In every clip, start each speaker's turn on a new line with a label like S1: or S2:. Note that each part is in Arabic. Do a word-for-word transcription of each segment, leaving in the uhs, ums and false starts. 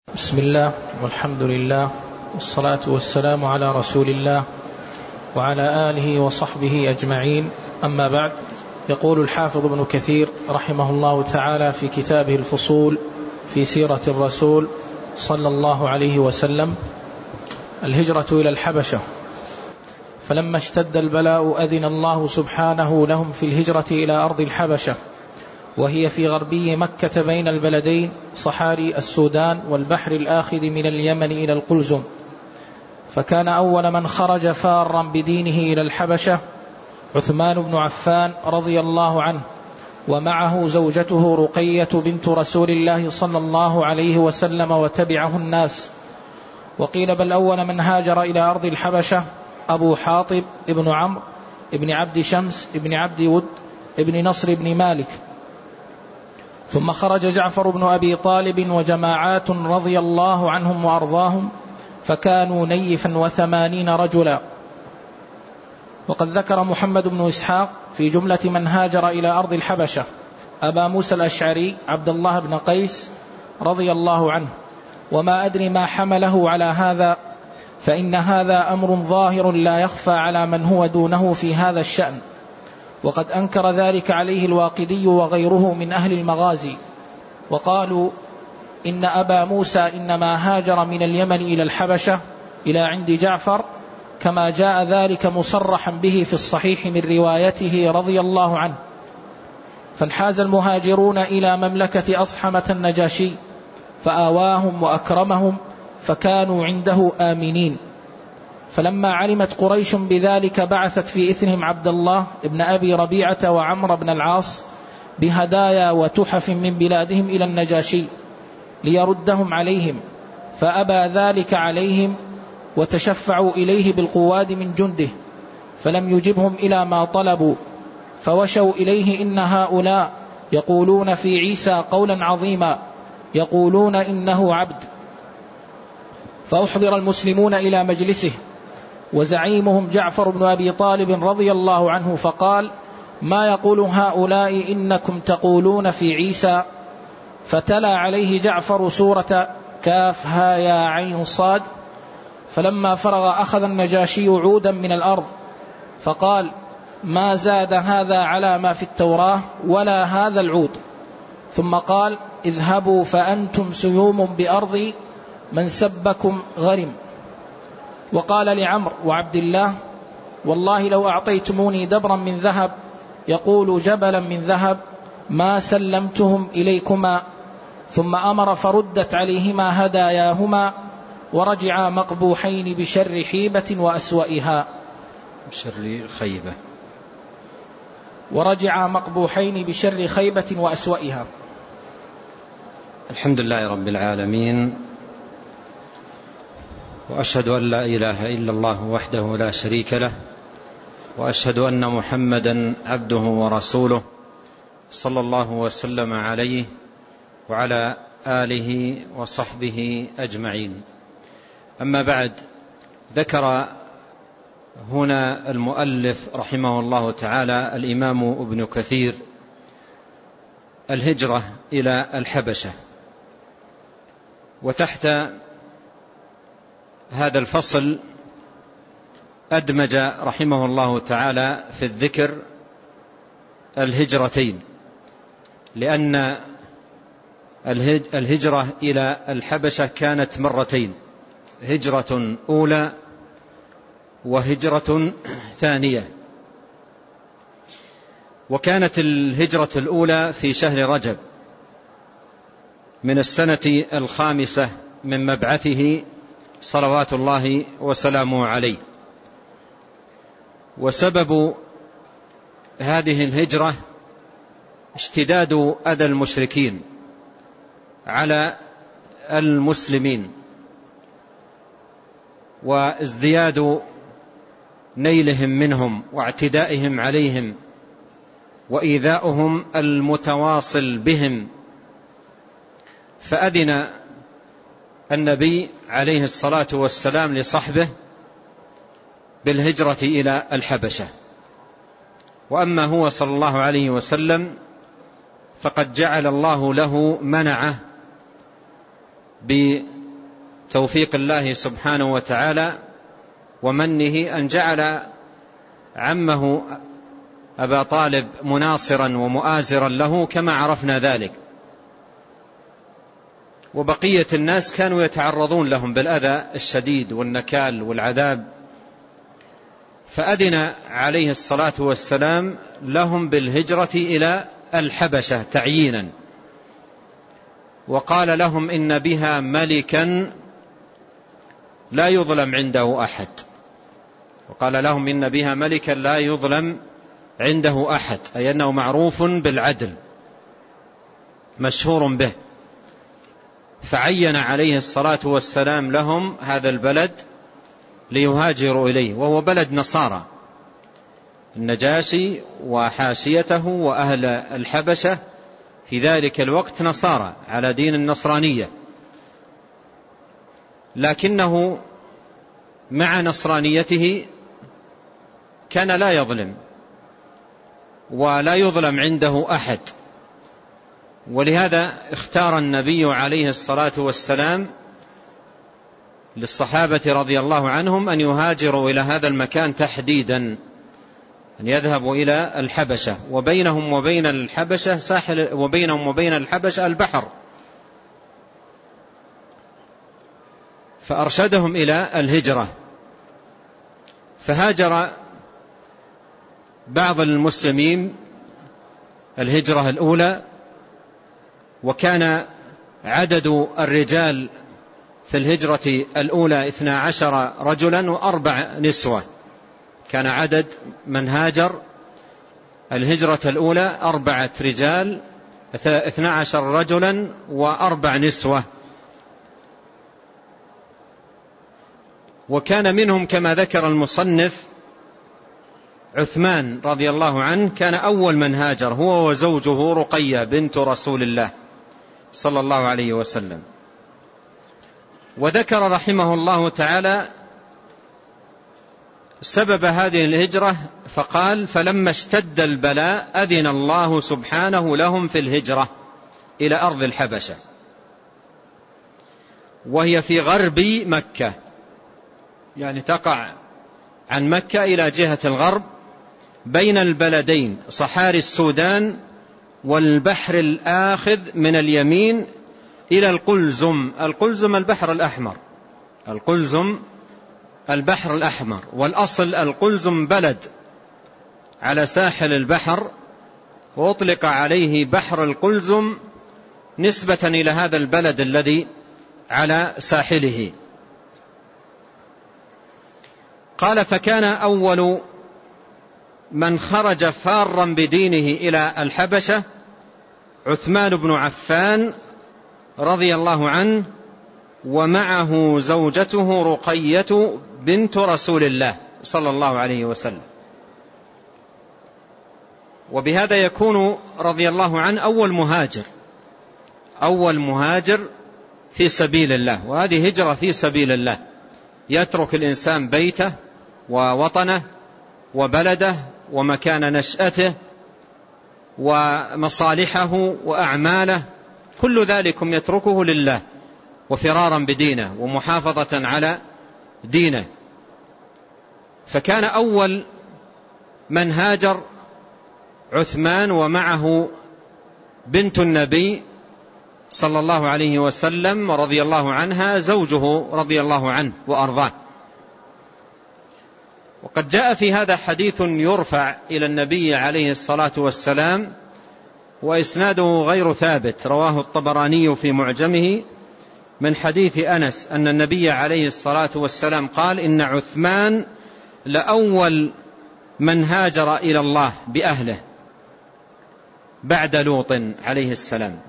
S1: بسم الله والحمد لله والصلاة والسلام على رسول الله وعلى آله وصحبه أجمعين، أما بعد. يقول الحافظ ابن كثير رحمه الله تعالى في كتابه الفصول في سيرة الرسول صلى الله عليه وسلم: الهجرة إلى الحبشة. فلما اشتد البلاء أذن الله سبحانه لهم في الهجرة إلى أرض الحبشة، وهي في غربي مكة بين البلدين صحاري السودان والبحر الآخذ من اليمن إلى القلزم. فكان أول من خرج فارا بدينه إلى الحبشة عثمان بن عفان رضي الله عنه، ومعه زوجته رقية بنت رسول الله صلى الله عليه وسلم، وتبعه الناس. وقيل بل أول من هاجر إلى أرض الحبشة أبو حاطب ابن عمرو ابن عبد شمس ابن عبد ود ابن نصر ابن مالك. ثم خرج جعفر بن أبي طالب وجماعات رضي الله عنهم وأرضاهم، فكانوا نيفا وثمانين رجلا. وقد ذكر محمد بن إسحاق في جملة من هاجر إلى أرض الحبشة أبا موسى الأشعري عبد الله بن قيس رضي الله عنه، وما أدري ما حمله على هذا، فإن هذا أمر ظاهر لا يخفى على من هو دونه في هذا الشأن. وقد أنكر ذلك عليه الواقدي وغيره من أهل المغازي، وقالوا إن أبا موسى إنما هاجر من اليمن إلى الحبشة إلى عند جعفر، كما جاء ذلك مصرحا به في الصحيح من روايته رضي الله عنه. فانحاز المهاجرون إلى مملكة أصحمة النجاشي فآواهم وأكرمهم، فكانوا عنده آمنين. فلما علمت قريش بذلك بعثت في إثرهم عبد الله ابن أبي ربيعة وعمر بن العاص بهدايا وتحف من بلادهم إلى النجاشي ليردهم عليهم، فأبى ذلك عليهم، وتشفعوا إليه بالقواد من جنده، فلم يجبهم إلى ما طلبوا. فوشوا إليه إن هؤلاء يقولون في عيسى قولا عظيما، يقولون إنه عبد. فأحضر المسلمون إلى مجلسه، وزعيمهم جعفر بن أبي طالب رضي الله عنه، فقال: ما يقول هؤلاء إنكم تقولون في عيسى؟ فتلا عليه جعفر سورة كاف ها يا عين صاد. فلما فرغ أخذ النجاشي عودا من الأرض فقال: ما زاد هذا على ما في التوراة ولا هذا العود. ثم قال: اذهبوا فأنتم سيوم بأرضي، من سبكم غرم. وقال لعمر وعبد الله: والله لو أعطيتموني دبرا من ذهب يقول جبلا من ذهب ما سلمتهم إليكما. ثم أمر فردت عليهما هداياهما، ورجعا مقبوحين بشر حيبة وأسوئها
S2: بشر خيبة
S1: ورجعا مقبوحين بشر خيبة وأسوئها.
S2: الحمد لله رب العالمين، وأشهد أن لا إله إلا الله وحده لا شريك له، وأشهد أن محمدا عبده ورسوله صلى الله وسلم عليه وعلى آله وصحبه أجمعين. أما بعد، ذكر هنا المؤلف رحمه الله تعالى الإمام ابن كثير الهجرة إلى الحبشة، وتحت هذا الفصل أدمج رحمه الله تعالى في الذكر الهجرتين، لأن الهجرة إلى الحبشة كانت مرتين: هجرة أولى وهجرة ثانية. وكانت الهجرة الأولى في شهر رجب من السنة الخامسة من مبعثه صلوات الله وسلامه عليه. وسبب هذه الهجرة اشتداد أذى المشركين على المسلمين، وازدياد نيلهم منهم واعتدائهم عليهم وإيذاؤهم المتواصل بهم. فأذن النبي عليه الصلاة والسلام لصحبه بالهجرة إلى الحبشة. وأما هو صلى الله عليه وسلم فقد جعل الله له منعه توفيق الله سبحانه وتعالى ومنه أن جعل عمه أبا طالب مناصرا ومؤازرا له كما عرفنا ذلك، وبقية الناس كانوا يتعرضون لهم بالأذى الشديد والنكال والعذاب، فأذن عليه الصلاة والسلام لهم بالهجرة إلى الحبشة تعيينا، وقال لهم إن بها ملكا لا يظلم عنده أحد، وقال لهم إن بها ملكا لا يظلم عنده أحد، أي أنه معروف بالعدل مشهور به. فعين عليه الصلاة والسلام لهم هذا البلد ليهاجروا إليه، وهو بلد نصارى، النجاشي وحاشيته وأهل الحبشة في ذلك الوقت نصارى على دين النصرانية، لكنه مع نصرانيته كان لا يظلم ولا يظلم عنده أحد، ولهذا اختار النبي عليه الصلاة والسلام للصحابة رضي الله عنهم أن يهاجروا إلى هذا المكان تحديدا، أن يذهبوا إلى الحبشة، وبينهم وبين الحبشة ساحل، وبينهم وبين الحبشة البحر، فأرشدهم إلى الهجرة. فهاجر بعض المسلمين الهجرة الأولى، وكان عدد الرجال في الهجرة الأولى اثنا عشر رجلا وأربع نسوة، كان عدد من هاجر الهجرة الأولى أربعة رجال اثنا عشر رجلا وأربع نسوة، وكان منهم كما ذكر المصنف عثمان رضي الله عنه، كان أول من هاجر هو وزوجه رقية بنت رسول الله صلى الله عليه وسلم. وذكر رحمه الله تعالى سبب هذه الهجرة فقال: فلما اشتد البلاء أذن الله سبحانه لهم في الهجرة إلى أرض الحبشة، وهي في غرب مكة، يعني تقع عن مكة إلى جهة الغرب بين البلدين صحاري السودان والبحر الآخذ من اليمين إلى القلزم. القلزم البحر الأحمر، القلزم البحر الأحمر، والأصل القلزم بلد على ساحل البحر، وأطلق عليه بحر القلزم نسبة إلى هذا البلد الذي على ساحله. قال: فكان أول من خرج فارا بدينه إلى الحبشة عثمان بن عفان رضي الله عنه، ومعه زوجته رقية بنت رسول الله صلى الله عليه وسلم. وبهذا يكون رضي الله عنه أول مهاجر، أول مهاجر في سبيل الله، وهذه هجرة في سبيل الله، يترك الإنسان بيته ووطنه وبلده ومكان نشأته ومصالحه وأعماله، كل ذلكم يتركه لله وفرارا بدينه ومحافظة على دينه. فكان أول من هاجر عثمان، ومعه بنت النبي صلى الله عليه وسلم ورضي الله عنها زوجه رضي الله عنه وأرضاه. وقد جاء في هذا حديث يرفع إلى النبي عليه الصلاة والسلام، وإسناده غير ثابت، رواه الطبراني في معجمه من حديث أنس أن النبي عليه الصلاة والسلام قال: إن عثمان لأول من هاجر إلى الله بأهله بعد لوط عليه السلام،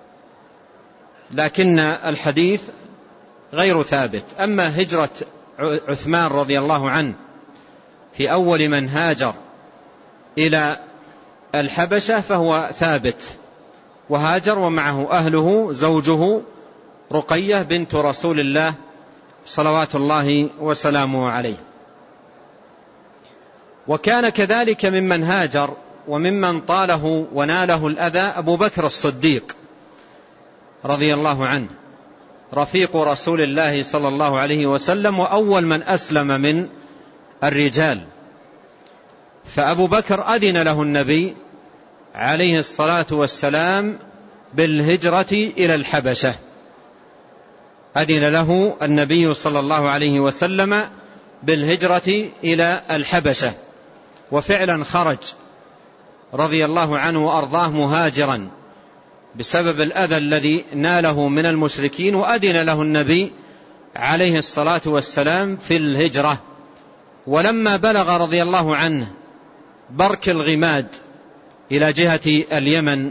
S2: لكن الحديث غير ثابت. أما هجرة عثمان رضي الله عنه في أول من هاجر إلى الحبشة فهو ثابت، وهاجر ومعه أهله زوجه رقية بنت رسول الله صلوات الله وسلامه عليه. وكان كذلك ممن هاجر وممن طاله وناله الأذى أبو بكر الصديق رضي الله عنه، رفيق رسول الله صلى الله عليه وسلم وأول من أسلم من الرجال. فأبو بكر أذن له النبي عليه الصلاة والسلام بالهجرة إلى الحبشة، أذن له النبي صلى الله عليه وسلم بالهجرة إلى الحبشة، وفعلا خرج رضي الله عنه وأرضاه مهاجرا بسبب الأذى الذي ناله من المشركين، وأذن له النبي عليه الصلاة والسلام في الهجرة. ولما بلغ رضي الله عنه برك الغماد إلى جهة اليمن،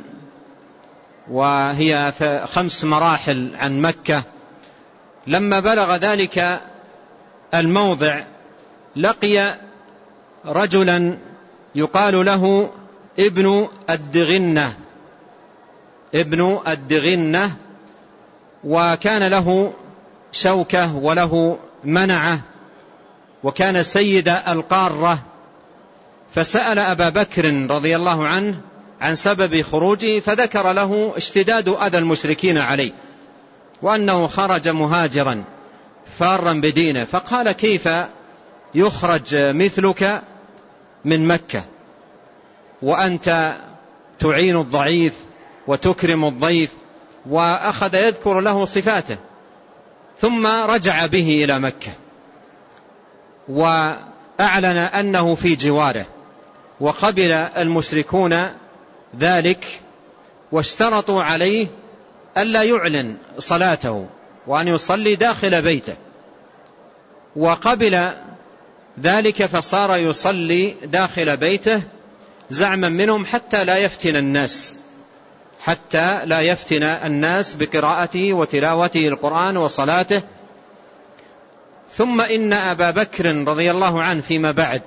S2: وهي خمس مراحل عن مكة، لما بلغ ذلك الموضع لقي رجلا يقال له ابن الدغنة ابن الدغنة وكان له شوكة وله منعة، وكان سيد القارة. فسأل أبا بكر رضي الله عنه عن سبب خروجه، فذكر له اشتداد أذى المشركين عليه، وأنه خرج مهاجرا فارا بدينه. فقال: كيف يخرج مثلك من مكة وأنت تعين الضعيف وتكرم الضيف؟ وأخذ يذكر له صفاته، ثم رجع به إلى مكة وأعلن أنه في جواره، وقبل المشركون ذلك واشترطوا عليه ألا يعلن صلاته وأن يصلي داخل بيته، وقبل ذلك فصار يصلي داخل بيته زعما منهم حتى لا يفتن الناس حتى لا يفتن الناس بقراءته وتلاوته القرآن وصلاته. ثم إن أبا بكر رضي الله عنه فيما بعد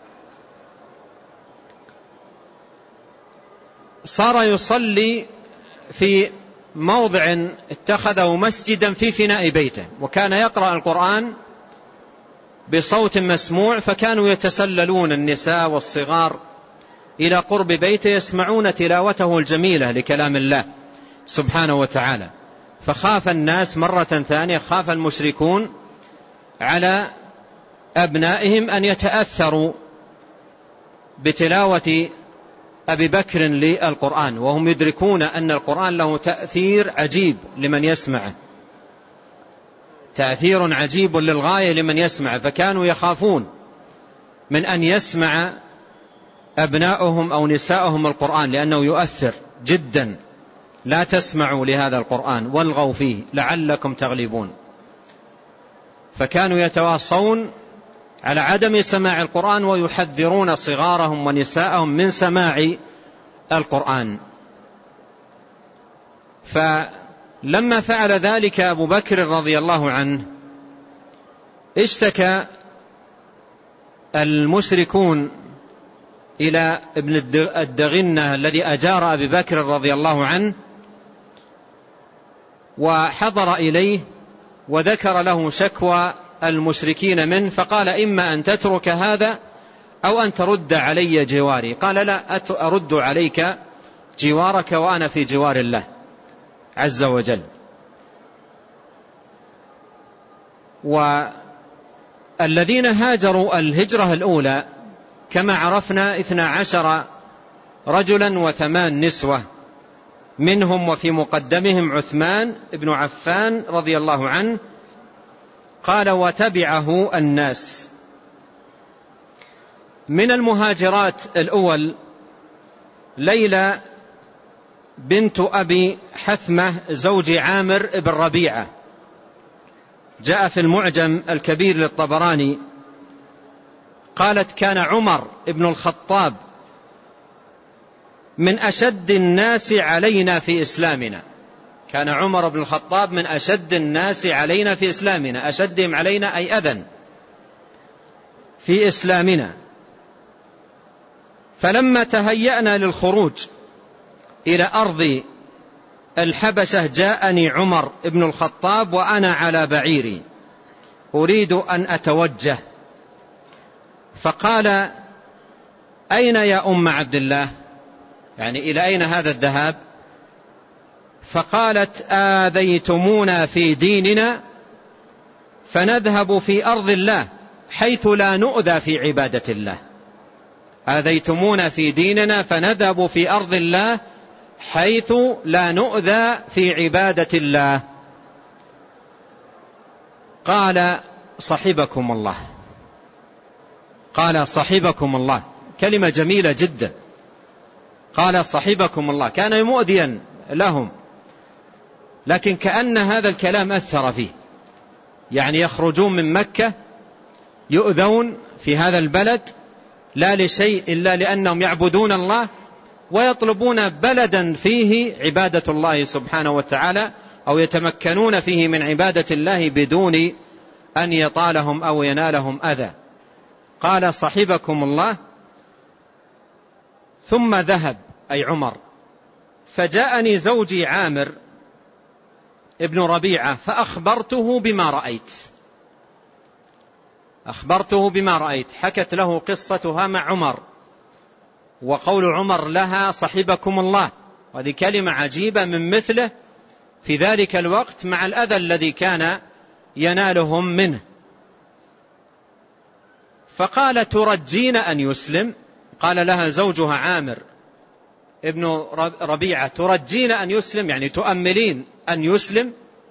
S2: صار يصلي في موضع اتخذه مسجدا في فناء بيته، وكان يقرأ القرآن بصوت مسموع، فكانوا يتسللون النساء والصغار إلى قرب بيته يسمعون تلاوته الجميلة لكلام الله سبحانه وتعالى. فخاف الناس مرة ثانية، خاف المشركون على أبنائهم أن يتأثروا بتلاوة أبي بكر للقرآن، وهم يدركون أن القرآن له تأثير عجيب لمن يسمعه، تأثير عجيب للغاية لمن يسمع. فكانوا يخافون من أن يسمع أبناؤهم أو نساؤهم القرآن لأنه يؤثر جدا. لا تسمعوا لهذا القرآن والغوا فيه لعلكم تغلبون. فكانوا يتواصون على عدم سماع القرآن ويحذرون صغارهم ونساءهم من سماع القرآن. فلما فعل ذلك أبو بكر رضي الله عنه اشتكى المشركون إلى ابن الدغنة الذي أجار أبي بكر رضي الله عنه، وحضر إليه وذكر له شكوى المشركين منه، فقال: إما أن تترك هذا أو أن ترد علي جواري. قال: لا، أرد عليك جوارك وأنا في جوار الله عز وجل. والذين هاجروا الهجرة الأولى كما عرفنا اثنا عشر رجلا وثمان نسوة، منهم وفي مقدمهم عثمان بن عفان رضي الله عنه. قال: وتبعه الناس. من المهاجرات الأول ليلى بنت أبي حثمة زوج عامر بن ربيعة، جاء في المعجم الكبير للطبراني قالت: كان عمر بن الخطاب من أشد الناس علينا في إسلامنا. كان عمر بن الخطاب من أشد الناس علينا في إسلامنا، أشدهم علينا أي أذى في إسلامنا. فلما تهيأنا للخروج إلى أرض الحبشة جاءني عمر بن الخطاب وأنا على بعيري أريد أن أتوجه، فقال: أين يا أم عبد الله؟ يعني إلى أين هذا الذهاب؟ فقالت: آذيتمونا في ديننا فنذهب في أرض الله حيث لا نؤذى في عبادة الله. آذيتمونا في ديننا فنذهب في أرض الله حيث لا نؤذى في عبادة الله. قال: صحبكم الله. قال: صحبكم الله، كلمة جميلة جدا. قال: صحبكم الله، كان مؤذيا لهم، لكن كأن هذا الكلام أثر فيه، يعني يخرجون من مكة يؤذون في هذا البلد لا لشيء إلا لأنهم يعبدون الله، ويطلبون بلدا فيه عبادة الله سبحانه وتعالى، أو يتمكنون فيه من عبادة الله بدون أن يطالهم أو ينالهم أذى. قال: صحبكم الله. ثم ذهب، أي عمر، فجاءني زوجي عامر ابن ربيعة فأخبرته بما رأيت. أخبرته بما رأيت، حكت له قصتها مع عمر، وقول عمر لها: صحبكم الله، وهذه كلمة عجيبة من مثله في ذلك الوقت مع الأذى الذي كان ينالهم منه. فقال: ترجين أن يسلم؟ قال لها زوجها عامر ابن ربيعة: ترجين أن يسلم، يعني تؤملين أن يسلم؟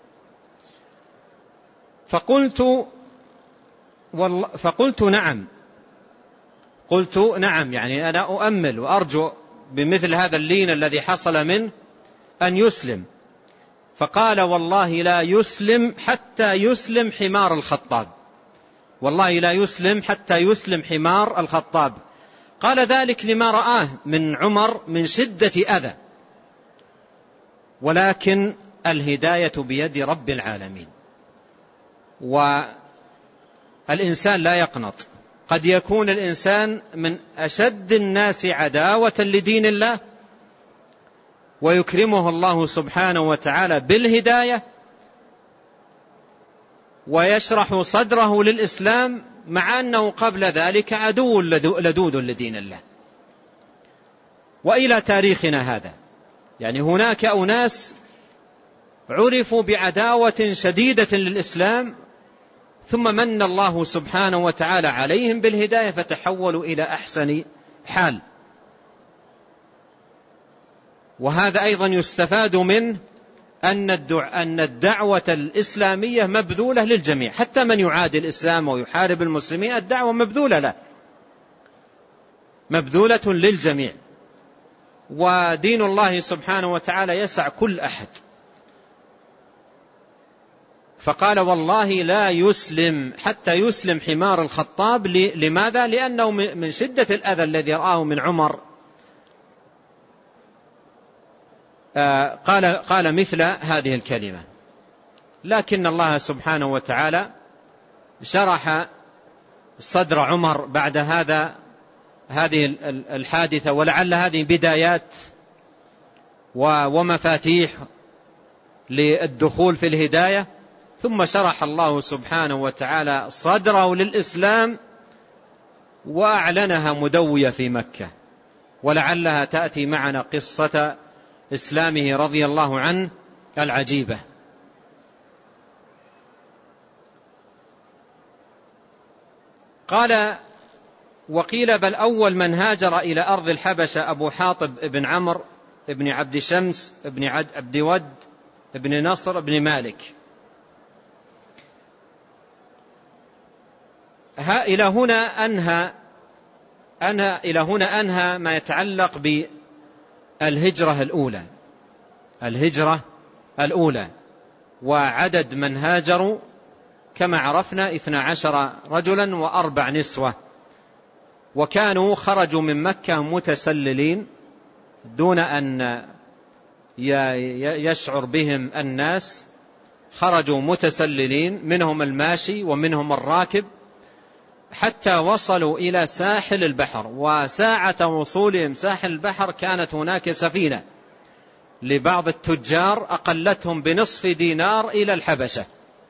S2: فقلت والله فقلت نعم. قلت نعم، يعني أنا أؤمل وأرجو بمثل هذا اللين الذي حصل منه أن يسلم. فقال: والله لا يسلم حتى يسلم حمار الخطاب. والله لا يسلم حتى يسلم حمار الخطاب. قال ذلك لما رآه من عمر من شدة أذى، ولكن الهداية بيد رب العالمين، والإنسان لا يقنط. قد يكون الإنسان من أشد الناس عداوة لدين الله، ويكرمه الله سبحانه وتعالى بالهداية ويشرح صدره للإسلام، مع أنه قبل ذلك عدو لدود لدين الله. وإلى تاريخنا هذا، يعني هناك أناس عرفوا بعداوة شديدة للإسلام، ثم من الله سبحانه وتعالى عليهم بالهداية فتحولوا إلى أحسن حال. وهذا أيضا يستفاد منه أن الدعوة الإسلامية مبذولة للجميع، حتى من يعادي الإسلام ويحارب المسلمين الدعوة مبذولة له، مبذولة للجميع. ودين الله سبحانه وتعالى يسع كل أحد. فقال: والله لا يسلم حتى يسلم حمار الخطاب. لماذا؟ لأنه من شدة الأذى الذي رآه من عمر قال قال مثل هذه الكلمة. لكن الله سبحانه وتعالى شرح صدر عمر بعد هذا هذه الحادثة، ولعل هذه بدايات ومفاتيح للدخول في الهداية. ثم شرح الله سبحانه وتعالى صدره للإسلام وأعلنها مدوية في مكة، ولعلها تأتي معنا قصة إسلامه رضي الله عنه العجيبة. قال: وقيل بل أول من هاجر إلى أرض الحبشة أبو حاطب ابن عمرو ابن عبد شمس ابن عبد ود ابن نصر ابن مالك. ها إلى هنا أنهى أنا إلى هنا أنهى ما يتعلق بالهجرة الأولى الهجرة الأولى وعدد من هاجروا كما عرفنا اثنا عشر رجلا وأربع نسوة، وكانوا خرجوا من مكة متسللين دون أن يشعر بهم الناس. خرجوا متسللين، منهم الماشي ومنهم الراكب، حتى وصلوا إلى ساحل البحر. وساعة وصولهم ساحل البحر كانت هناك سفينة لبعض التجار أقلتهم بنصف دينار إلى الحبشة،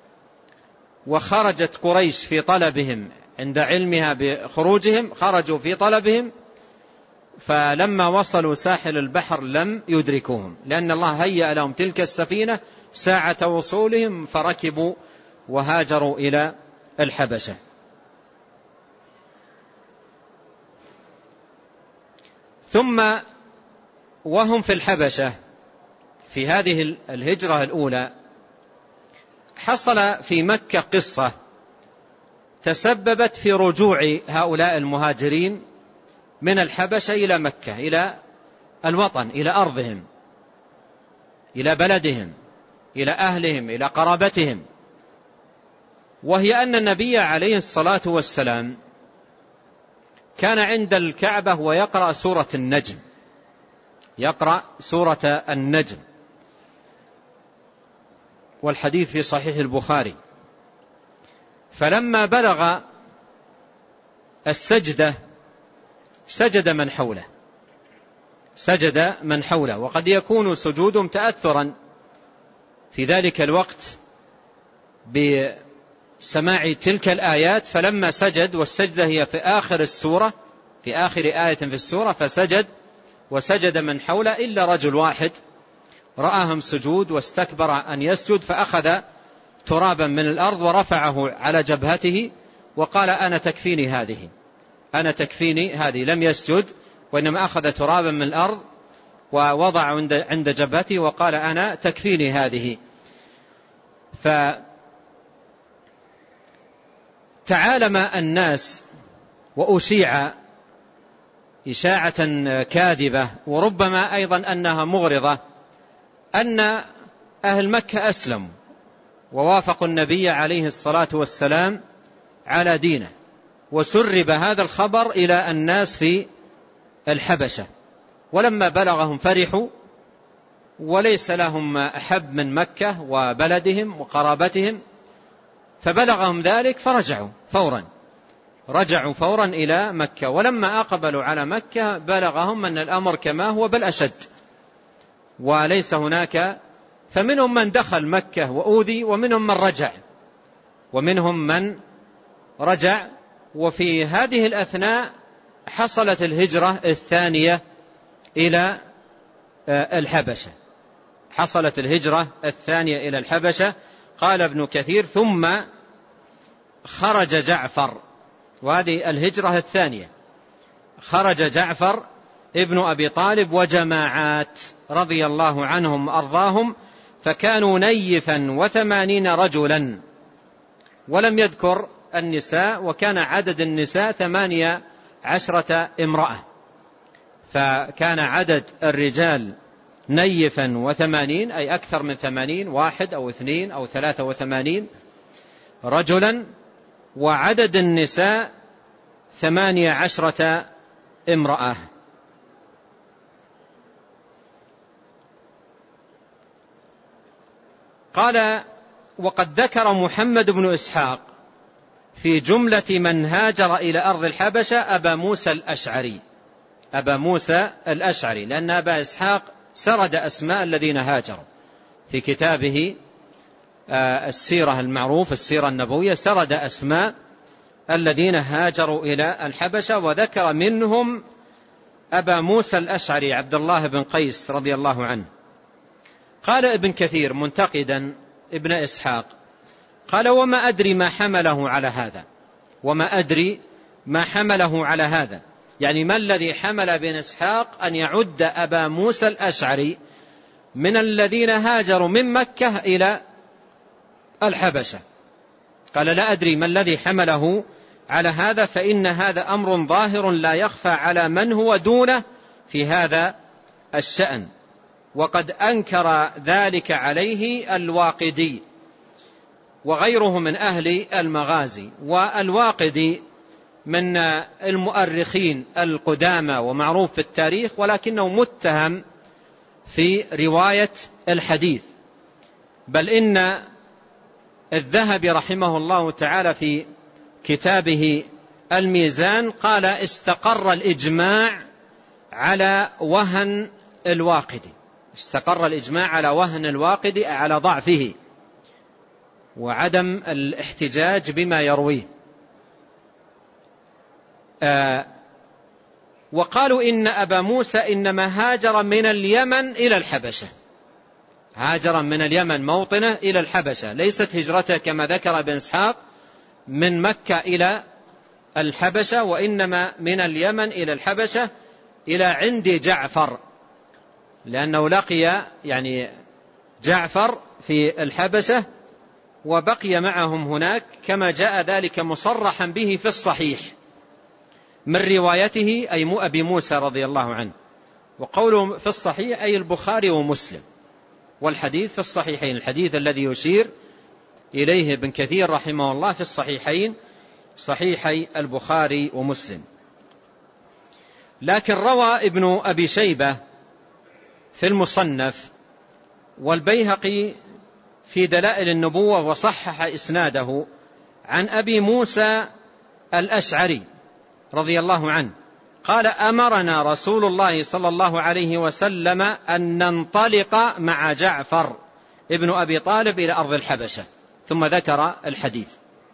S2: وخرجت قريش في طلبهم عند علمها بخروجهم، خرجوا في طلبهم فلما وصلوا ساحل البحر لم يدركوهم، لأن الله هيأ لهم تلك السفينة ساعة وصولهم فركبوا وهاجروا إلى الحبشة. ثم وهم في الحبشة في هذه الهجرة الأولى حصل في مكة قصة تسببت في رجوع هؤلاء المهاجرين من الحبشة إلى مكة، إلى الوطن، إلى أرضهم، إلى بلدهم، إلى أهلهم، إلى قرابتهم. وهي أن النبي عليه الصلاة والسلام كان عند الكعبة ويقرأ سورة النجم، يقرأ سورة النجم، والحديث في صحيح البخاري. فلما بلغ السجدة سجد من حوله، سجد من حوله، وقد يكون سجودهم تأثرا في ذلك الوقت بسماع تلك الآيات. فلما سجد، والسجدة هي في آخر السورة، في آخر آية في السورة، فسجد وسجد من حوله إلا رجل واحد رآهم سجود واستكبر أن يسجد، فأخذ ترابا من الأرض ورفعه على جبهته وقال أنا تكفيني هذه، أنا تكفيني هذه. لم يسجد وإنما أخذ ترابا من الأرض ووضع عند جبهته وقال أنا تكفيني هذه. فتعالم الناس وأشيع إشاعة كاذبة، وربما أيضا أنها مغرضة، أن أهل مكة أسلموا ووافقوا النبي عليه الصلاة والسلام على دينه، وسرب هذا الخبر إلى الناس في الحبشة. ولما بلغهم فرحوا، وليس لهم أحب من مكة وبلدهم وقرابتهم، فبلغهم ذلك فرجعوا فورا، رجعوا فورا إلى مكة. ولما أقبلوا على مكة بلغهم أن الأمر كما هو بل أشد، وليس هناك، فمنهم من دخل مكة وأوذي، ومنهم من رجع، ومنهم من رجع. وفي هذه الأثناء حصلت الهجرة الثانية إلى الحبشة، حصلت الهجرة الثانية إلى الحبشة. قال ابن كثير ثم خرج جعفر، وهذه الهجرة الثانية، خرج جعفر ابن أبي طالب وجماعات رضي الله عنهم أرضاهم، فكانوا نيفا وثمانين رجلا، ولم يذكر النساء، وكان عدد النساء ثمانية عشرة امرأة، فكان عدد الرجال نيفا وثمانين، أي أكثر من ثمانين، واحد أو اثنين أو ثلاثة وثمانين رجلا، وعدد النساء ثمانية عشرة امرأة. قال وقد ذكر محمد بن إسحاق في جملة من هاجر إلى أرض الحبشة أبا موسى الأشعري، أبا موسى الأشعري، لأن أبا إسحاق سرد أسماء الذين هاجروا في كتابه السيرة المعروف، السيرة النبوية، سرد أسماء الذين هاجروا إلى الحبشة، وذكر منهم أبا موسى الأشعري عبد الله بن قيس رضي الله عنه. قال ابن كثير منتقدا ابن إسحاق، قال وما أدري ما حمله على هذا، وما أدري ما حمله على هذا، يعني ما الذي حمل ابن إسحاق أن يعد أبا موسى الأشعري من الذين هاجروا من مكة إلى الحبشة. قال لا أدري ما الذي حمله على هذا، فإن هذا أمر ظاهر لا يخفى على من هو دونه في هذا الشأن، وقد أنكر ذلك عليه الواقدي وغيره من أهل المغازي. والواقدي من المؤرخين القدامى ومعروف في التاريخ، ولكنه متهم في رواية الحديث، بل إن الذهبي رحمه الله تعالى في كتابه الميزان قال استقر الإجماع على وهن الواقدي، استقر الإجماع على وهن الواقدي، على ضعفه وعدم الاحتجاج بما يرويه. آه وقالوا إن أبا موسى إنما هاجر من اليمن إلى الحبشة، هاجر من اليمن موطنه إلى الحبشة، ليست هجرته كما ذكر ابن إسحاق من مكة إلى الحبشة، وإنما من اليمن إلى الحبشة إلى عند جعفر، لأنه لقي يعني جعفر في الحبشة وبقي معهم هناك، كما جاء ذلك مصرحا به في الصحيح من روايته أي أبي موسى رضي الله عنه. وقوله في الصحيح أي البخاري ومسلم، والحديث في الصحيحين، الحديث الذي يشير إليه ابن كثير رحمه الله في الصحيحين، صحيحي البخاري ومسلم. لكن روى ابن أبي شيبة في المصنف والبيهقي في دلائل النبوة وصحح إسناده عن أبي موسى الأشعري رضي الله عنه قال: أمرنا رسول الله صلى الله عليه وسلم أن ننطلق مع جعفر ابن أبي طالب إلى أرض الحبشة، ثم ذكر الحديث.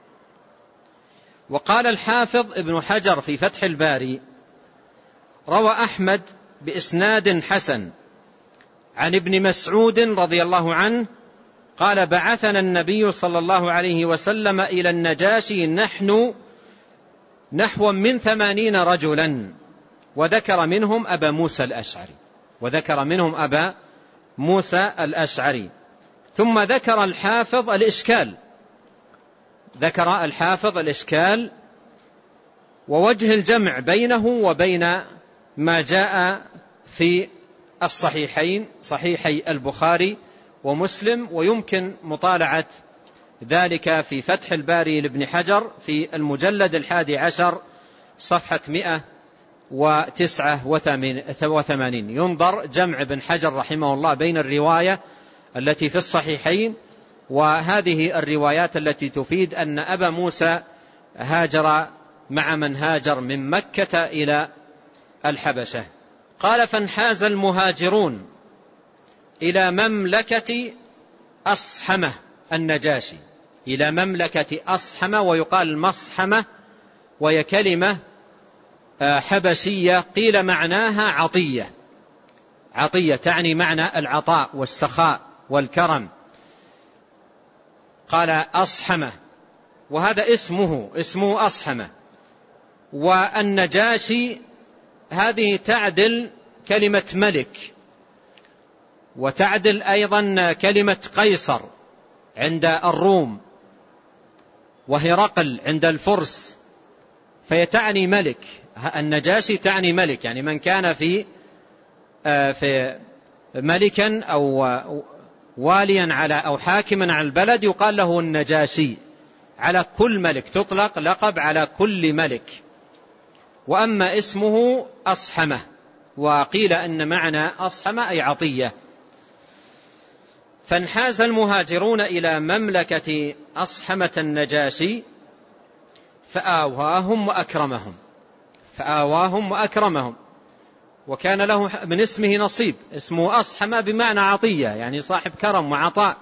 S2: وقال الحافظ ابن حجر في فتح الباري: روى أحمد بإسناد حسن عن ابن مسعود رضي الله عنه قال: بعثنا النبي صلى الله عليه وسلم إلى النجاشي نحن نحو من ثمانين رجلا، وذكر منهم أبا موسى الأشعري، وذكر منهم أبا موسى الأشعري. ثم ذكر الحافظ الإشكال، ذكر الحافظ الإشكال ووجه الجمع بينه وبين ما جاء في الصحيحين، صحيحي البخاري ومسلم، ويمكن مطالعة ذلك في فتح الباري لابن حجر في المجلد الحادي عشر صفحة مئة وتسعة وثمانين. ينظر جمع ابن حجر رحمه الله بين الرواية التي في الصحيحين وهذه الروايات التي تفيد أن أبا موسى هاجر مع من هاجر من مكة إلى الحبشة. قال: فانحاز المهاجرون إلى مملكة أصحمة النجاشي، إلى مملكة أصحمة، ويقال مصحمة، وهي كلمة حبشية قيل معناها عطية، عطية تعني معنى العطاء والسخاء والكرم. قال أصحمة، وهذا اسمه اسمه أصحمة. والنجاشي هذه تعدل كلمة ملك، وتعدل أيضا كلمة قيصر عند الروم، وهرقل عند الفرس، فيتعني ملك. النجاشي تعني ملك، يعني من كان في في ملكا أو واليا على أو حاكما على البلد يقال له النجاشي، على كل ملك، تطلق لقب على كل ملك. وأما اسمه أصحمة، وقيل أن معنى أصحمة أي عطية. فانحاز المهاجرون إلى مملكة أصحمة النجاشي فآواهم وأكرمهم، فآواهم وأكرمهم، وكان له من اسمه نصيب، اسمه أصحمة بمعنى عطية، يعني صاحب كرم وعطاء.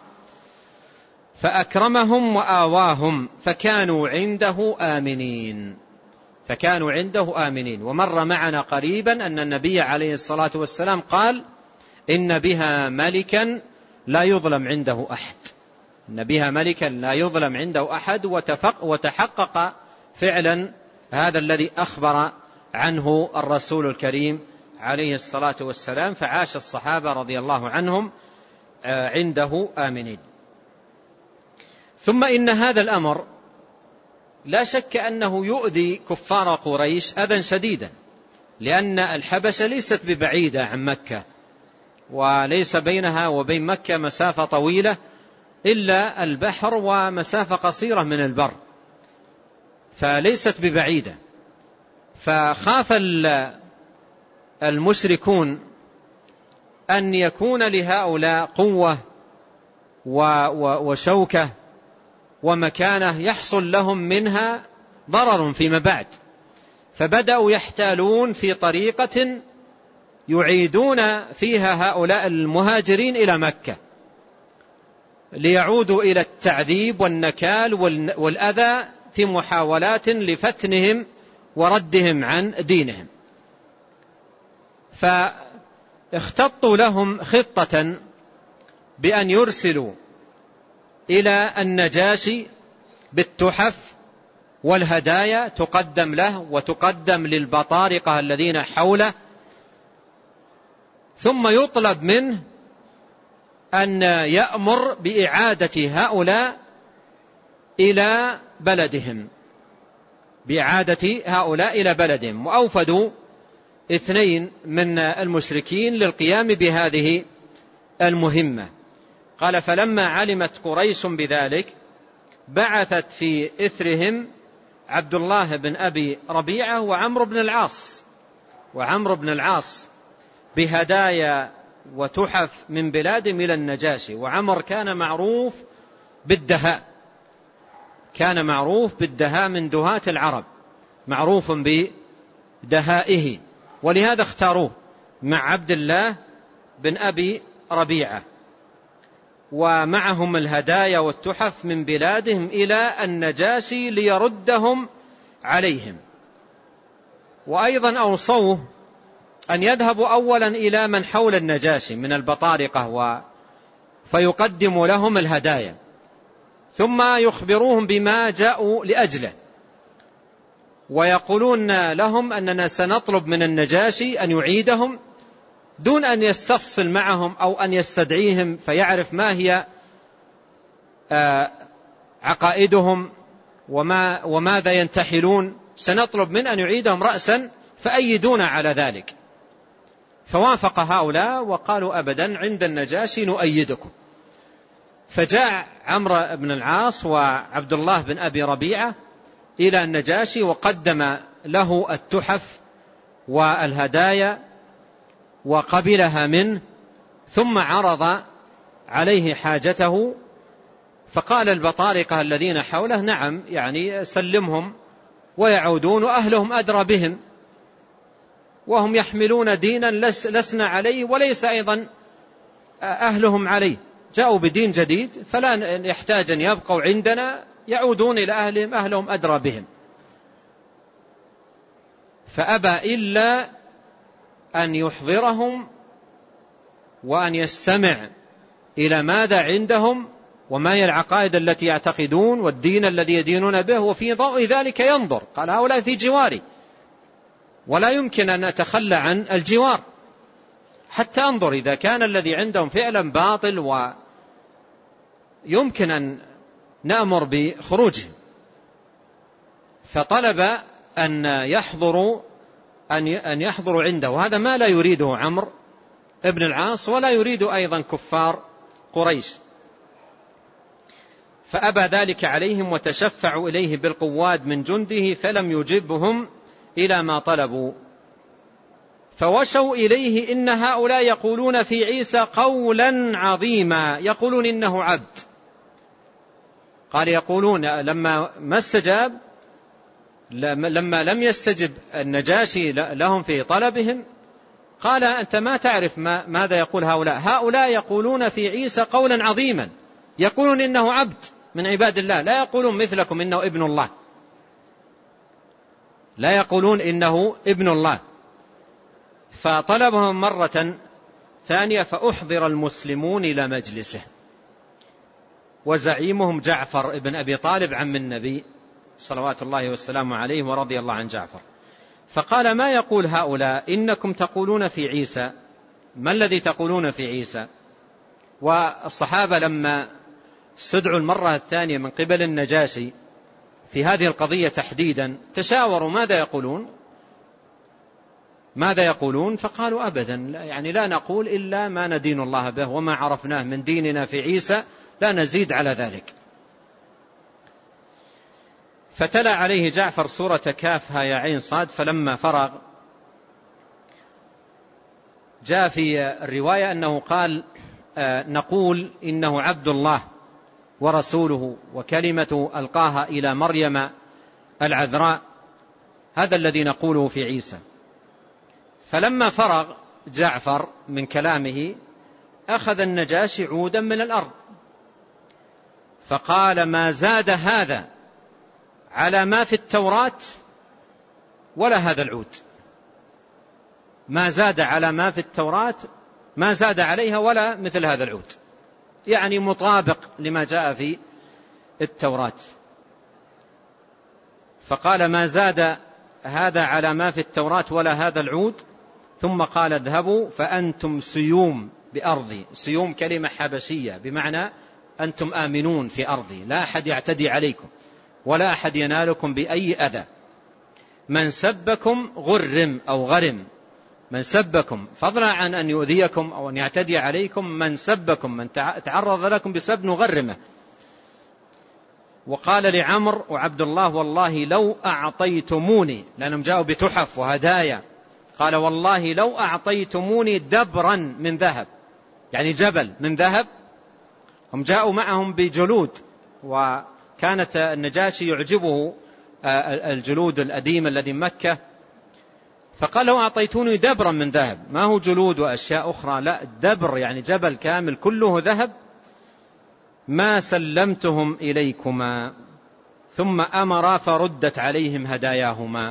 S2: فأكرمهم وآواهم فكانوا عنده آمنين، فكانوا عنده آمنين. ومر معنا قريبا أن النبي عليه الصلاة والسلام قال: إن بها ملكا لا يظلم عنده أحد، إن بها ملكا لا يظلم عنده أحد. وتحقق فعلا هذا الذي أخبر عنه الرسول الكريم عليه الصلاة والسلام، فعاش الصحابة رضي الله عنهم عنده آمنين. ثم إن هذا الأمر لا شك أنه يؤذي كفار قريش أذى شديدا، لأن الحبشة ليست ببعيدة عن مكة، وليس بينها وبين مكة مسافة طويلة إلا البحر ومسافة قصيرة من البر، فليست ببعيدة. فخاف المشركون أن يكون لهؤلاء قوة وشوكة ومكانة يحصل لهم منها ضرر فيما بعد، فبدأوا يحتالون في طريقة يعيدون فيها هؤلاء المهاجرين إلى مكة ليعودوا إلى التعذيب والنكال والأذى في محاولات لفتنهم وردهم عن دينهم. فاختطوا لهم خطة بأن يرسلوا إلى النجاشي بالتحف والهدايا تقدم له وتقدم للبطارقة الذين حوله، ثم يطلب منه أن يأمر بإعادة هؤلاء إلى بلدهم بإعادة هؤلاء إلى بلدهم. وأوفدوا اثنين من المشركين للقيام بهذه المهمة. قال: فلما علمت قريش بذلك بعثت في إثرهم عبد الله بن أبي ربيعة وعمرو بن العاص وعمرو بن العاص بهدايا وتحف من بلادهم إلى النجاشي. وعمر كان معروف بالدهاء كان معروف بالدهاء من دهاة العرب، معروف بدهائه، ولهذا اختاروه مع عبد الله بن أبي ربيعة، ومعهم الهدايا والتحف من بلادهم إلى النجاشي ليردهم عليهم. وأيضا أوصوه أن يذهبوا أولا إلى من حول النجاشي من البطارقة و فيقدموا لهم الهدايا، ثم يخبروهم بما جاءوا لأجله، ويقولون لهم أننا سنطلب من النجاشي أن يعيدهم دون أن يستفصل معهم أو أن يستدعيهم فيعرف ما هي عقائدهم وما وماذا ينتحلون. سنطلب من أن يعيدهم رأسا فأيدونا على ذلك. فوافق هؤلاء وقالوا: أبدا، عند النجاشي نؤيدكم. فجاء عمرو بن العاص وعبد الله بن أبي ربيعة إلى النجاشي وقدم له التحف والهدايا وقبلها منه، ثم عرض عليه حاجته. فقال البطارقة الذين حوله: نعم، يعني سلمهم ويعودون وأهلهم أدرى بهم، وهم يحملون دينا لسنا عليه وليس أيضا أهلهم عليه، جاءوا بدين جديد فلا يحتاج أن يبقوا عندنا، يعودون إلى أهلهم أهلهم أدرى بهم. فأبى إلا أن يحضرهم وأن يستمع إلى ماذا عندهم وما هي العقائد التي يعتقدون والدين الذي يدينون به، وفي ضوء ذلك ينظر. قال: هؤلاء في جواري ولا يمكن أن أتخلى عن الجوار حتى أنظر إذا كان الذي عندهم فعلا باطل ويمكن أن نأمر بخروجهم. فطلب أن يحضروا أن يحضروا عنده، وهذا ما لا يريده عمرو ابن العاص ولا يريد أيضا كفار قريش. فأبى ذلك عليهم وتشفعوا إليه بالقواد من جنده فلم يجبهم إلى ما طلبوا. فوشوا إليه: إن هؤلاء يقولون في عيسى قولا عظيما، يقولون إنه عبد. قال: يقولون لما ما استجاب لما لم يستجب النجاشي لهم في طلبهم، قال: أنت ما تعرف ما ماذا يقول هؤلاء هؤلاء يقولون في عيسى قولا عظيما، يقولون إنه عبد من عباد الله، لا يقولون مثلكم إنه ابن الله، لا يقولون إنه ابن الله. فطلبهم مرة ثانية فأحضر المسلمون إلى مجلسه، وزعيمهم جعفر ابن أبي طالب عم النبي صلوات الله والسلام عليه ورضي الله عن جعفر. فقال: ما يقول هؤلاء؟ إنكم تقولون في عيسى. ما الذي تقولون في عيسى؟ والصحابة لما استدعوا المرة الثانية من قبل النجاشي في هذه القضية تحديدا تشاوروا ماذا يقولون ماذا يقولون فقالوا: أبدا، يعني لا نقول إلا ما ندين الله به، وما عرفناه من ديننا في عيسى لا نزيد على ذلك. فتلا عليه جعفر سورة كافها يا عين صاد. فلما فرغ جاء في الرواية أنه قال: نقول إنه عبد الله ورسوله وكلمة ألقاها إلى مريم العذراء، هذا الذي نقوله في عيسى. فلما فرغ جعفر من كلامه أخذ النجاشي عودا من الأرض فقال: ما زاد هذا على ما في التوراة ولا هذا العود. ما زاد على ما في التوراة ما زاد عليها ولا مثل هذا العود، يعني مطابق لما جاء في التوراة. فقال ما زاد هذا على ما في التوراة ولا هذا العود، ثم قال اذهبوا فأنتم سيوم بأرضي. سيوم كلمة حبشية بمعنى أنتم آمنون في أرضي، لا أحد يعتدي عليكم ولا أحد ينالكم بأي أذى. من سبكم غرم أو غرم، من سبكم فضلا عن أن يؤذيكم أو أن يعتدي عليكم، من سبكم من تعرض لكم بسب نغرمه. وقال لعمر وعبد الله والله لو أعطيتموني، لأنهم جاءوا بتحف وهدايا، قال والله لو أعطيتموني دبرا من ذهب، يعني جبل من ذهب. هم جاءوا معهم بجلود، وكانت النجاشي يعجبه الجلود الأديمة الذي مكة، فقال لو أعطيتوني دبرا من ذهب، ما هو جلود وأشياء أخرى، لا دبر يعني جبل كامل كله ذهب، ما سلمتهم إليكما. ثم أمر فردت عليهم هداياهما،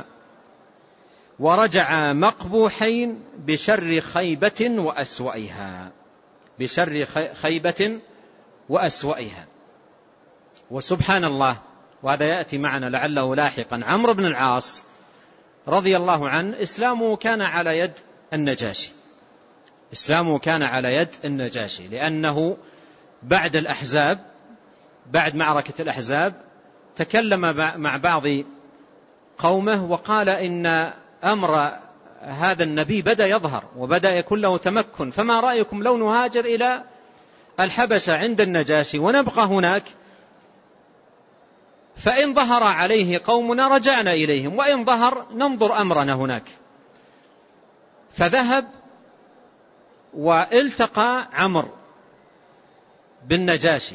S2: ورجع مقبوحين بشر خيبة وأسوأها، بشر خيبة وأسوأها. وسبحان الله، وهذا يأتي معنا لعله لاحقا، عمرو بن العاص رضي الله عنه إسلامه كان على يد النجاشي، إسلامه كان على يد النجاشي، لأنه بعد الأحزاب، بعد معركة الأحزاب تكلم مع بعض قومه وقال إن أمر هذا النبي بدأ يظهر وبدأ يكون له تمكن، فما رأيكم لو نهاجر إلى الحبشة عند النجاشي ونبقى هناك، فإن ظهر عليه قومنا رجعنا إليهم، وإن ظهر ننظر أمرنا هناك. فذهب والتقى عمرو بالنجاشي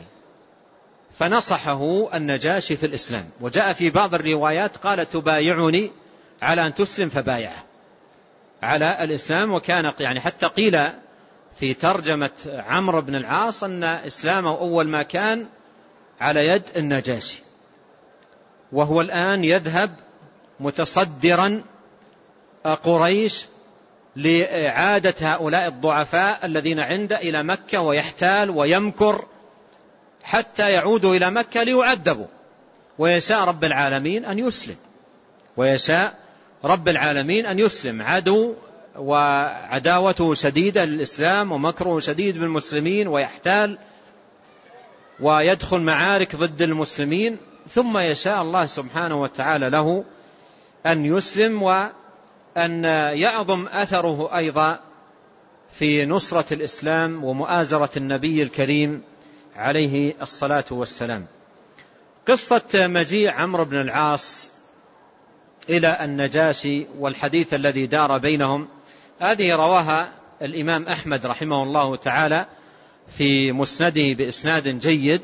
S2: فنصحه النجاشي في الإسلام، وجاء في بعض الروايات قال تبايعني على أن تسلم، فبايعه على الإسلام. وكان يعني حتى قيل في ترجمة عمرو بن العاص أن إسلامه أول ما كان على يد النجاشي، وهو الآن يذهب متصدرا قريش لإعادة هؤلاء الضعفاء الذين عنده إلى مكة، ويحتال ويمكر حتى يعودوا إلى مكة ليعذبوا. ويشاء رب العالمين أن يسلم، ويشاء رب العالمين أن يسلم. عدو وعداوته شديدة للإسلام ومكره شديد بالمسلمين، ويحتال ويدخل معارك ضد المسلمين، ثم يشاء الله سبحانه وتعالى له أن يسلم، وأن يعظم أثره أيضا في نصرة الإسلام ومؤازرة النبي الكريم عليه الصلاة والسلام. قصة مجيء عمرو بن العاص إلى النجاشي والحديث الذي دار بينهم، هذه رواها الإمام أحمد رحمه الله تعالى في مسنده بإسناد جيد،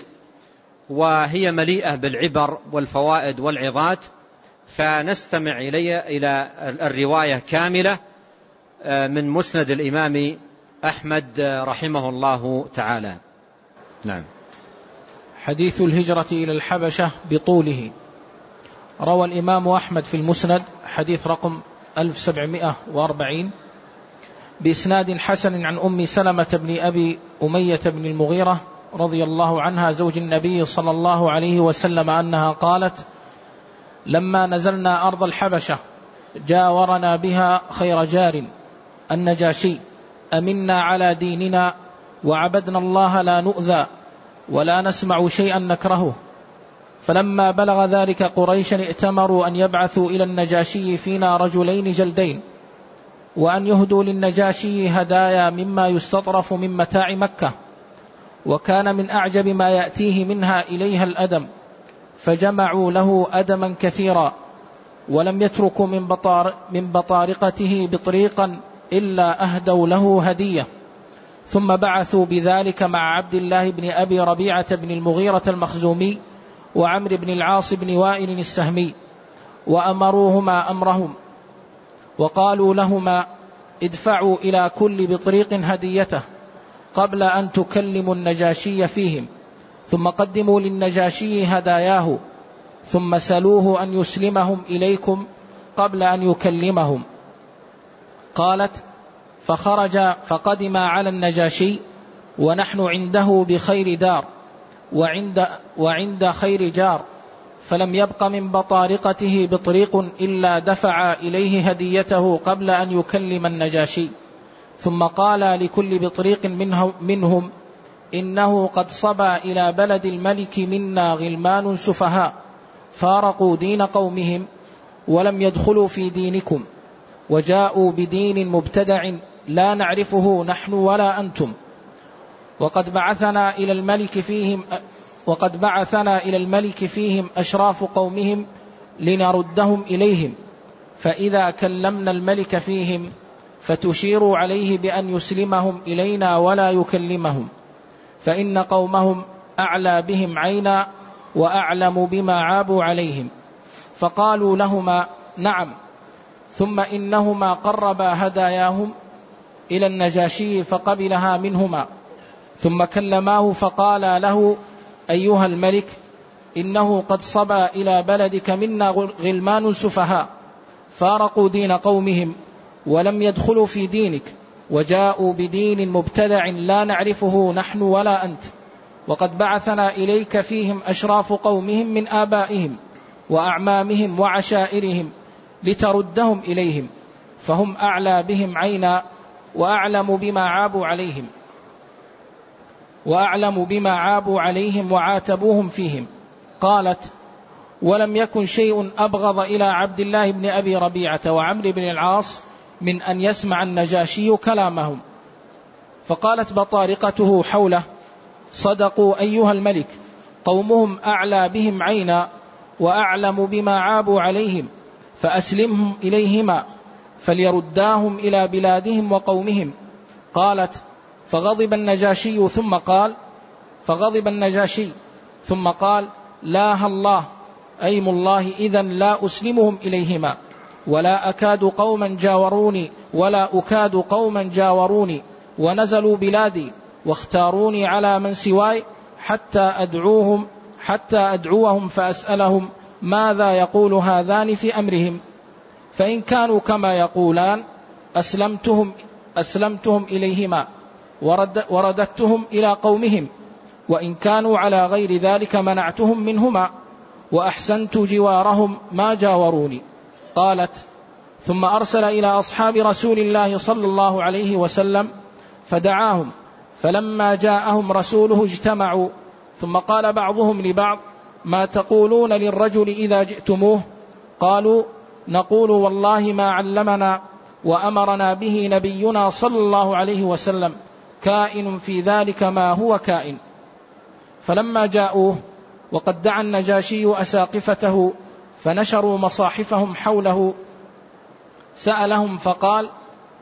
S2: وهي مليئة بالعبر والفوائد والعظات، فنستمع إلي إلى الرواية كاملة من مسند الإمام أحمد رحمه الله تعالى. نعم.
S1: حديث الهجرة إلى الحبشة بطوله. روى الإمام أحمد في المسند حديث رقم ألف وسبعمائة وأربعين بإسناد حسن عن أم سلمة بن أبي أمية بن المغيرة رضي الله عنها زوج النبي صلى الله عليه وسلم أنها قالت: لما نزلنا أرض الحبشة جاورنا بها خير جار النجاشي، أمنا على ديننا وعبدنا الله لا نؤذى ولا نسمع شيئا نكرهه. فلما بلغ ذلك قريشا ائتمروا أن يبعثوا إلى النجاشي فينا رجلين جلدين، وأن يهدوا للنجاشي هدايا مما يستطرف من متاع مكة، وكان من أعجب ما يأتيه منها إليها الأدم، فجمعوا له أدما كثيرا، ولم يتركوا من, بطار من بطارقته بطريقا إلا أهدوا له هدية. ثم بعثوا بذلك مع عبد الله بن أبي ربيعة بن المغيرة المخزومي وعمر بن العاص بن وائل السهمي، وأمروهما أمرهم، وقالوا لهما: ادفعوا إلى كل بطريق هديته قبل أن تكلموا النجاشي فيهم، ثم قدموا للنجاشي هداياه، ثم سلوه أن يسلمهم إليكم قبل أن يكلمهم. قالت: فخرج فقدم على النجاشي ونحن عنده بخير دار وعند, وعند خير جار، فلم يبق من بطارقته بطريق إلا دفع إليه هديته قبل أن يكلم النجاشي، ثم قال لكل بطريق منهم إنه قد صبى إلى بلد الملك منا غلمان سفهاء فارقوا دين قومهم ولم يدخلوا في دينكم، وجاءوا بدين مبتدع لا نعرفه نحن ولا أنتم، وقد بعثنا إلى الملك فيهم وقد بعثنا إلى الملك فيهم أشراف قومهم لنردهم إليهم، فإذا كلمنا الملك فيهم فتشيروا عليه بأن يسلمهم إلينا ولا يكلمهم، فإن قومهم أعلى بهم عينا وأعلم بما عابوا عليهم. فقالوا لهما نعم، ثم إنهما قربا هداياهم إلى النجاشي فقبلها منهما، ثم كلماه فقال له أيها الملك إنه قد صبى إلى بلدك منا غلمان سفهاء فارقوا دين قومهم ولم يدخلوا في دينك، وجاءوا بدين مبتدع لا نعرفه نحن ولا أنت، وقد بعثنا إليك فيهم أشراف قومهم من آبائهم وأعمامهم وعشائرهم لتردهم إليهم، فهم أعلى بهم عينا وأعلم بما عابوا عليهم وأعلم بما عابوا عليهم وعاتبوهم فيهم. قالت ولم يكن شيء أبغض إلى عبد الله بن أبي ربيعة وعمرو بن العاص من أن يسمع النجاشي كلامهم. فقالت بطارقته حوله صدقوا أيها الملك، قومهم أعلى بهم عينا وأعلم بما عابوا عليهم، فأسلمهم إليهما فليرداهم إلى بلادهم وقومهم. قالت فغضب النجاشي ثم قال فغضب النجاشي ثم قال لا الله أيم الله إذن لا أسلمهم إليهما، ولا أكاد قوما جاوروني ولا أكاد قوما جاوروني ونزلوا بلادي واختاروني على من سواي حتى أدعوهم حتى أدعوهم فأسألهم ماذا يقول هذان في أمرهم، فإن كانوا كما يقولان أسلمتهم أسلمتهم إليهما ورد ورددتهم إلى قومهم، وإن كانوا على غير ذلك منعتهم منهما وأحسنت جوارهم ما جاوروني. قالت ثم أرسل إلى أصحاب رسول الله صلى الله عليه وسلم فدعاهم، فلما جاءهم رسوله اجتمعوا، ثم قال بعضهم لبعض ما تقولون للرجل إذا جئتموه؟ قالوا نقول والله ما علمنا وأمرنا به نبينا صلى الله عليه وسلم، كائن في ذلك ما هو كائن. فلما جاءوه وقد دعا النجاشي أساقفته فنشروا مصاحفهم حوله سألهم فقال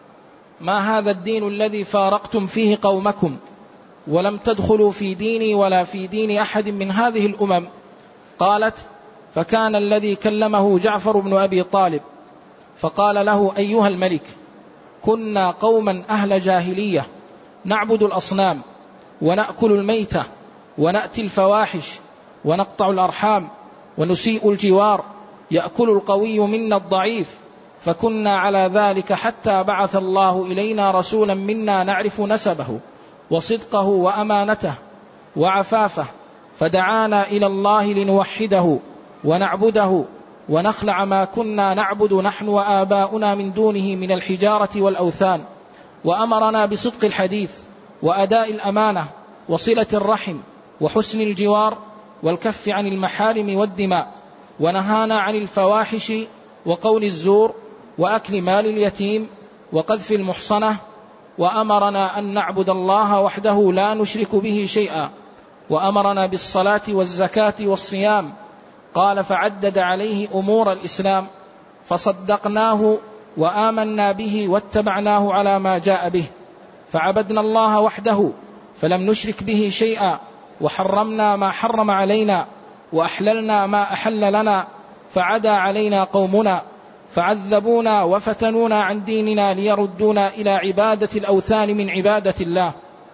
S1: ما هذا الدين الذي فارقتم فيه قومكم ولم تدخلوا في ديني ولا في دين أحد من هذه الأمم؟ قالت فكان الذي كلمه جعفر بن أبي طالب فقال له أيها الملك كنا قوما أهل جاهلية نعبد الأصنام ونأكل الميتة ونأتي الفواحش ونقطع الأرحام ونسيء الجوار، يأكل القوي منا الضعيف، فكنا على ذلك حتى بعث الله إلينا رسولا منا نعرف نسبه وصدقه وأمانته وعفافه، فدعانا إلى الله لنوحده ونعبده ونخلع ما كنا نعبد نحن وآباؤنا من دونه من الحجارة والأوثان، وأمرنا بصدق الحديث وأداء الأمانة وصلة الرحم وحسن الجوار والكف عن المحارم والدماء، ونهانا عن الفواحش وقول الزور وأكل مال اليتيم وقذف المحصنة، وأمرنا أن نعبد الله وحده لا نشرك به شيئا، وأمرنا بالصلاة والزكاة والصيام. قال فعدد عليه أمور الإسلام فصدقناه وآمنا به واتبعناه على ما جاء به، فعبدنا الله وحده فلم نشرك به شيئا، وحرمنا ما حرم علينا وأحللنا ما أحل لنا، فعدا علينا قومنا فعذبونا وفتنونا عن ديننا ليردونا إلى عبادة الأوثان من عبادة الله،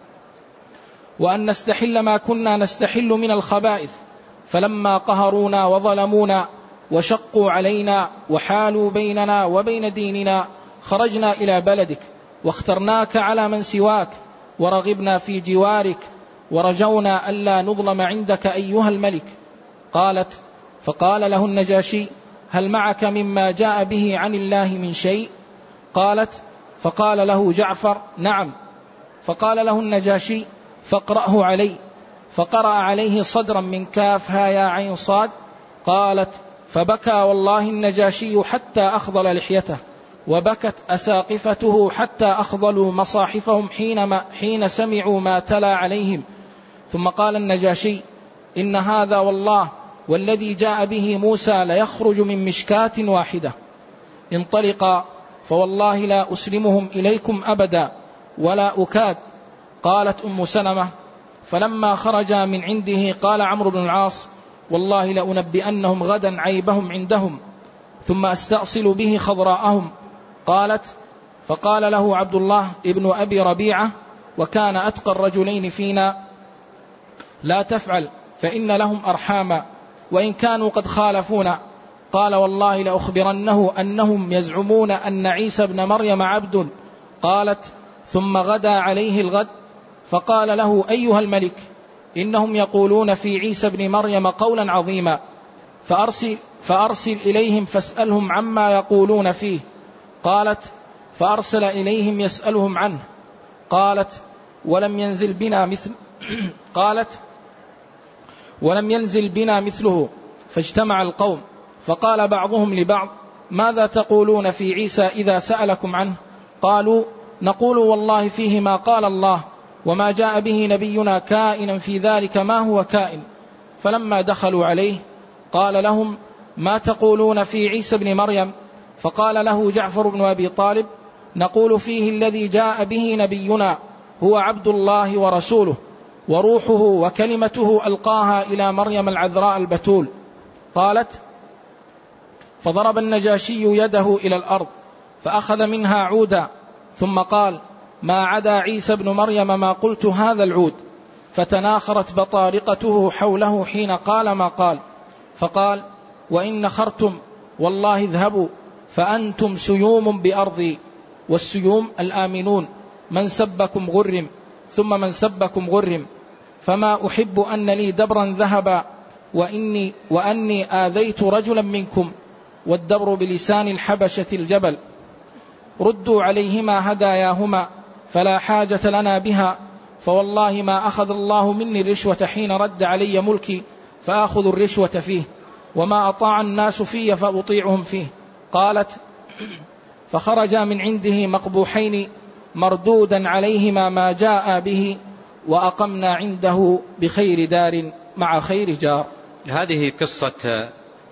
S1: وأن نستحل ما كنا نستحل من الخبائث، فلما قهرونا وظلمونا وشقوا علينا وحالوا بيننا وبين ديننا خرجنا إلى بلدك واخترناك على من سواك ورغبنا في جوارك ورجونا ألا نظلم عندك أيها الملك. قالت: فقال له النجاشي: هل معك مما جاء به عن الله من شيء؟ قالت: فقال له جعفر: نعم. فقال له النجاشي: فاقرأه علي. فقرأ عليه صدرا من كاف ها يا عين صاد. قالت: فبكى والله النجاشي حتى أخضل لحيته، وبكت أساقفته حتى أخضلوا مصاحفهم حين, حين سمعوا ما تلا عليهم. ثم قال النجاشي: إن هذا والله والذي جاء به موسى ليخرج من مشكاة واحدة، انطلقا فوالله لا أسلمهم إليكم أبدا ولا أكاد. قالت أم سلمة: فلما خرجا من عنده قال عمرو بن العاص: والله لأنبئنهم غدا عيبهم عندهم ثم أستأصل به خضراءهم. قالت: فقال له عبد الله ابن أبي ربيعة وكان أتقى الرجلين فينا: لا تفعل فإن لهم أرحاما وإن كانوا قد خالفونا. قال: والله لأخبرنه أنهم يزعمون أن عيسى ابن مريم عبد. قالت: ثم غدا عليه الغد فقال له: أيها الملك، إنهم يقولون في عيسى ابن مريم قولا عظيما، فأرسل, فأرسل إليهم فاسألهم عما يقولون فيه. قالت: فأرسل إليهم يسألهم عنه. قالت: ولم ينزل بنا مثل قالت: ولم ينزل بنا مثله. فاجتمع القوم فقال بعضهم لبعض: ماذا تقولون في عيسى إذا سألكم عنه؟ قالوا: نقول والله فيه ما قال الله وما جاء به نبينا كائنا في ذلك ما هو كائن. فلما دخلوا عليه قال لهم: ما تقولون في عيسى ابن مريم؟ فقال له جعفر بن أبي طالب: نقول فيه الذي جاء به نبينا هو عبد الله ورسوله وروحه وكلمته ألقاها إلى مريم العذراء البتول. قالت: فضرب النجاشي يده إلى الأرض فأخذ منها عودا ثم قال: ما عدا عيسى ابن مريم ما قلت هذا العود. فتناخرت بطارقته حوله حين قال ما قال. فقال: وإن نخرتم والله اذهبوا فأنتم سيوم بأرضي، والسيوم الآمنون، من سبكم غرم ثم من سبكم غرم، فما أحب أن لي دبرا ذهبا وإني, وأني آذيت رجلا منكم، والدبر بلسان الحبشة الجبل. ردوا عليهما هداياهما فلا حاجة لنا بها، فوالله ما أخذ الله مني الرشوة حين رد علي ملكي فأخذ الرشوة فيه، وما أطاع الناس في فأطيعهم فيه. قالت: فخرجا من عنده مقبوحين مردودا عليهما ما جاء به، وأقمنا عنده بخير دار مع خير جار.
S2: هذه قصة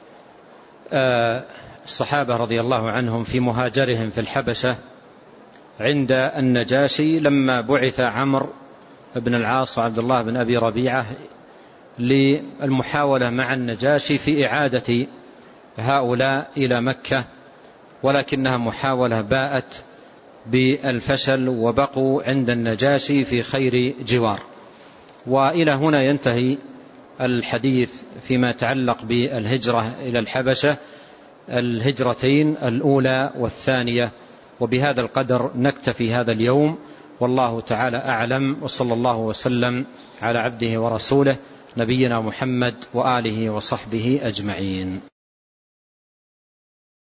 S2: الصحابة رضي الله عنهم في مهاجرهم في الحبشة عند النجاشي لما بعث عمرو بن العاص وعبد الله بن أبي ربيعة للمحاولة مع النجاشي في إعادة هؤلاء إلى مكة، ولكنها محاولة باءت بالفشل وبقوا عند النجاشي في خير جوار. وإلى هنا ينتهي الحديث فيما يتعلق بالهجرة إلى الحبشة، الهجرتين الأولى والثانية. وبهذا القدر نكتفي هذا اليوم، والله تعالى أعلم، وصلى الله وسلم على عبده ورسوله نبينا محمد وآله وصحبه أجمعين.